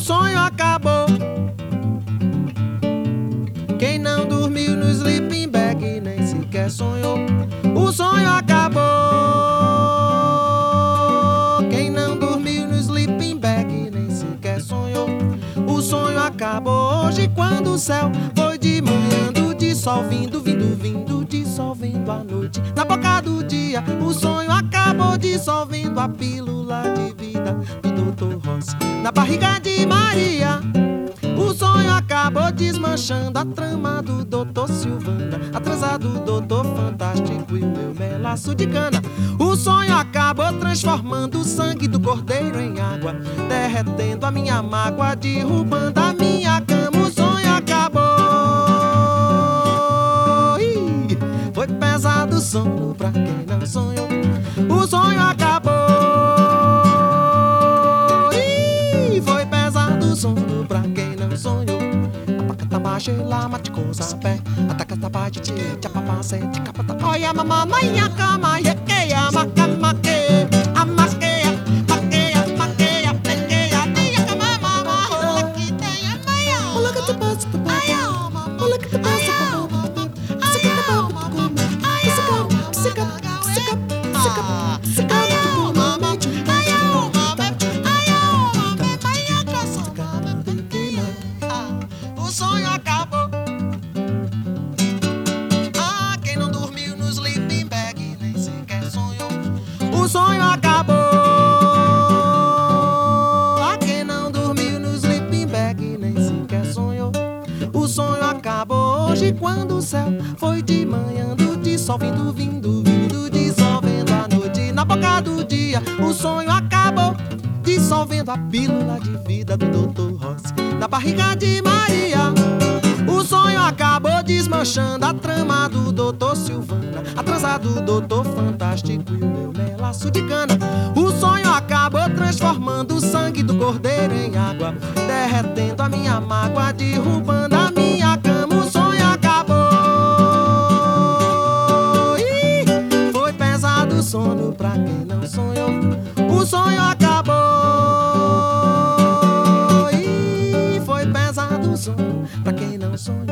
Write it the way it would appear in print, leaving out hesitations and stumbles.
sonho acabou. Quem não dormiu no sleeping bag nem sequer sonhou. O sonho acabou. Quem não dormiu no sleeping bag nem sequer sonhou. O sonho acabou hoje quando o céu foi de manhã, de sol vindo, dissolvendo a noite na boca do dia. O sonho acabou dissolvendo a pílula de vida do Dr. Rossi na barriga de Maria. O sonho acabou desmanchando a trama do Dr. Silvana, atrasado do Dr. Fantástico e o meu melaço de cana. O sonho acabou transformando o sangue do cordeiro em água, derretendo a minha mágoa, derrubando a minha cama. O sonho acabou. Foi pesado o sono pra quem não sonhou. O sonho acabou. Foi pesado o sono pra quem não sonhou. Apacatabaxela, maticosa, pé. Atacatabaxi, tchapapacé, tchapapacé. Olha, mamãe, a cama, yequeia, macamaque. Amaqueia, maqueia, maqueia, pequeia. Tenha cama, mamãe. Olha que tem a meia. Olha que te passa, tu passa. Olha que te passa, o sonho acabou. Ah, quem não dormiu no sleeping bag nem sequer sonhou. O sonho acabou. Ah, quem não dormiu no sleeping bag nem sequer sonhou. O sonho acabou hoje quando o céu foi de manhã, de sol vindo, dissolvendo a noite na boca do dia. O sonho acabou dissolvendo a pílula de vida do Dr. Rossi na barriga de Maria. O sonho acabou desmanchando a trama do Dr. Silvana, atrasado do Dr. Fantástico e o meu melaço de cana. O sonho acabou transformando o sangue do cordeiro em água, derretendo a minha mágoa, derrubando a minha cama. O sonho acabou. Foi pesado o sono pra quem não sonhou. O sonho acabou. Foi pesado o sono pra quem não sonhou.